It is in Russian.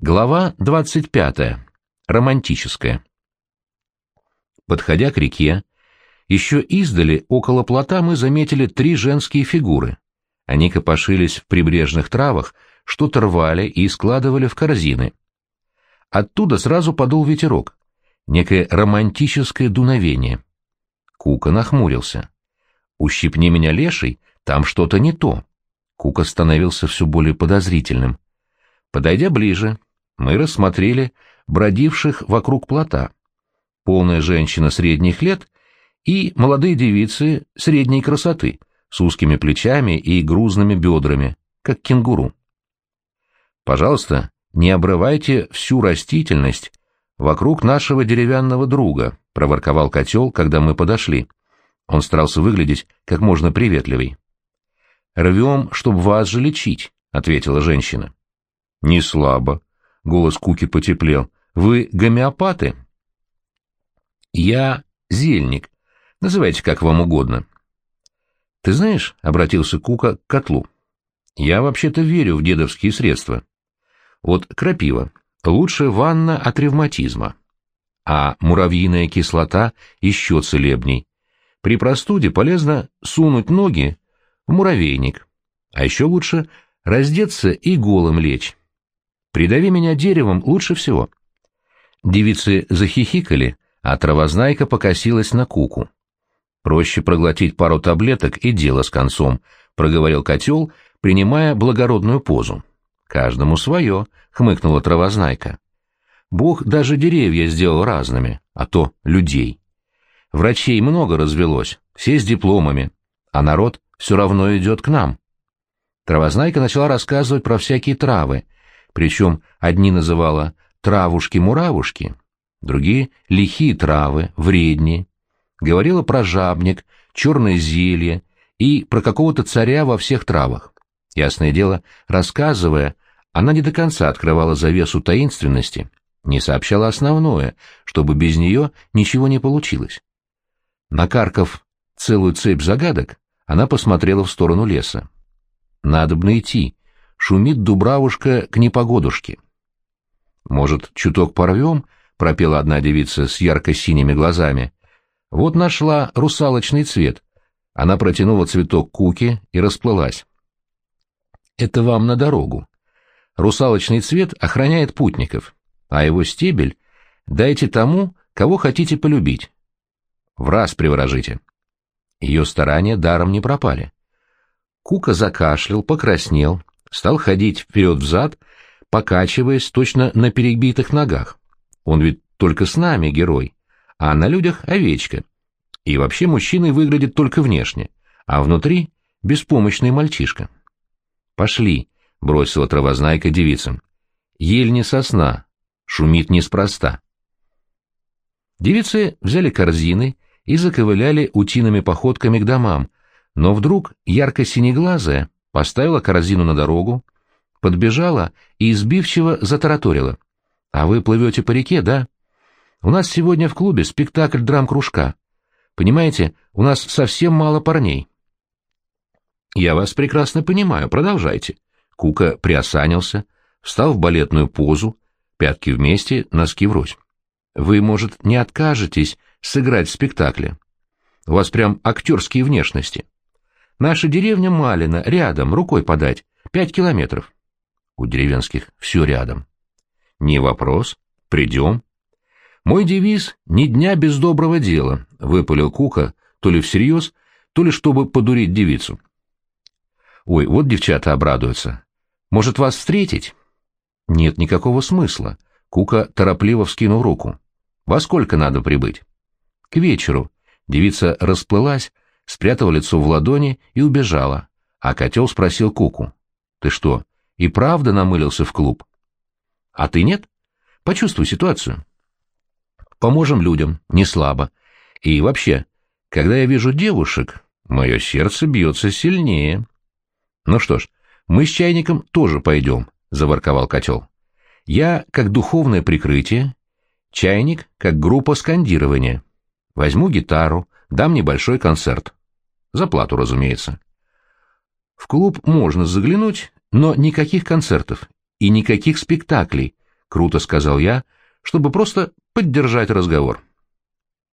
Глава 25. Романтическая. Подходя к реке, еще издали около плота мы заметили 3 женские фигуры. Они копошились в прибрежных травах, что-то рвали и складывали в корзины. Оттуда сразу подул ветерок, некое романтическое дуновение. Кука нахмурился. «Ущипни меня, леший, там что-то не то». Кука становился все более подозрительным. Подойдя ближе, мы рассмотрели бродивших вокруг плота. Полная женщина средних лет и молодые девицы средней красоты, с узкими плечами и грузными бедрами, как кенгуру. «Пожалуйста, не обрывайте всю растительность вокруг нашего деревянного друга», — проворковал котел, когда мы подошли. Он старался выглядеть как можно приветливей. «Рвем, чтоб вас же лечить», — ответила женщина. «Не слабо», — голос Куки потеплел. «Вы гомеопаты?» «Я зельник. Называйте как вам угодно». «Ты знаешь», — обратился Кука к котлу, — «я вообще-то верю в дедовские средства. Вот крапива — лучшая ванна от ревматизма, а муравьиная кислота еще целебней. При простуде полезно сунуть ноги в муравейник, а еще лучше раздеться и голым лечь. Придави меня деревом лучше всего». Девицы захихикали, а травознайка покосилась на Куку. «Проще проглотить пару таблеток и дело с концом», — проговорил котел, принимая благородную позу. «Каждому свое», — хмыкнула травознайка. «Бог даже деревья сделал разными, а то людей. Врачей много развелось, все с дипломами, а народ все равно идет к нам». Травознайка начала рассказывать про всякие травы, причем одни называла травушки-муравушки, другие — лихие травы, вредни. Говорила про жабник, черное зелье и про какого-то царя во всех травах. Ясное дело, рассказывая, она не до конца открывала завесу таинственности, не сообщала основное, чтобы без нее ничего не получилось. Накаркав целую цепь загадок, она посмотрела в сторону леса. «Надобно идти. Шумит дубравушка к непогодушке». «Может, чуток порвем?» — пропела одна девица с ярко-синими глазами. «Вот нашла русалочный цвет». Она протянула цветок Куке и расплылась. «Это вам на дорогу. Русалочный цвет охраняет путников, а его стебель дайте тому, кого хотите полюбить. Враз приворожите». Ее старания даром не пропали. Кука закашлял, покраснел, стал ходить вперед-взад, покачиваясь точно на перебитых ногах. Он ведь только с нами герой, а на людях овечка. И вообще мужчиной выглядит только внешне, а внутри беспомощный мальчишка. «Пошли», — бросила травознайка девицам. «Ель не сосна, шумит неспроста». Девицы взяли корзины и заковыляли утиными походками к домам, но вдруг ярко-синеглазая поставила корзину на дорогу, подбежала и избивчиво затараторила. «А вы плывете по реке, да? У нас сегодня в клубе спектакль драм-кружка. Понимаете, у нас совсем мало парней». «Я вас прекрасно понимаю, продолжайте». Кука приосанился, встал в балетную позу, пятки вместе, носки врозь. «Вы, может, не откажетесь сыграть в спектакле? У вас прям актерские внешности. Наша деревня Малина, рядом, рукой подать, 5 километров». У деревенских все рядом. «Не вопрос, придем». «Мой девиз — ни дня без доброго дела», — выпалил Кука, то ли всерьез, то ли чтобы подурить девицу. «Ой, вот девчата обрадуются. Может, вас встретить?» «Нет никакого смысла», — Кука торопливо вскинул руку. «Во сколько надо прибыть?» «К вечеру». Девица расплылась, спрятала лицо в ладони и убежала, а котел спросил Куку: «Ты что, и правда намылился в клуб?» «А ты нет? Почувствуй ситуацию. Поможем людям, не слабо. И вообще, когда я вижу девушек, мое сердце бьется сильнее». «Ну что ж, мы с чайником тоже пойдем», — заворковал котел. «Я как духовное прикрытие, чайник как группа скандирования. Возьму гитару, дам небольшой концерт. За плату, разумеется. В клуб можно заглянуть, но никаких концертов и никаких спектаклей, круто сказал я, чтобы просто поддержать разговор.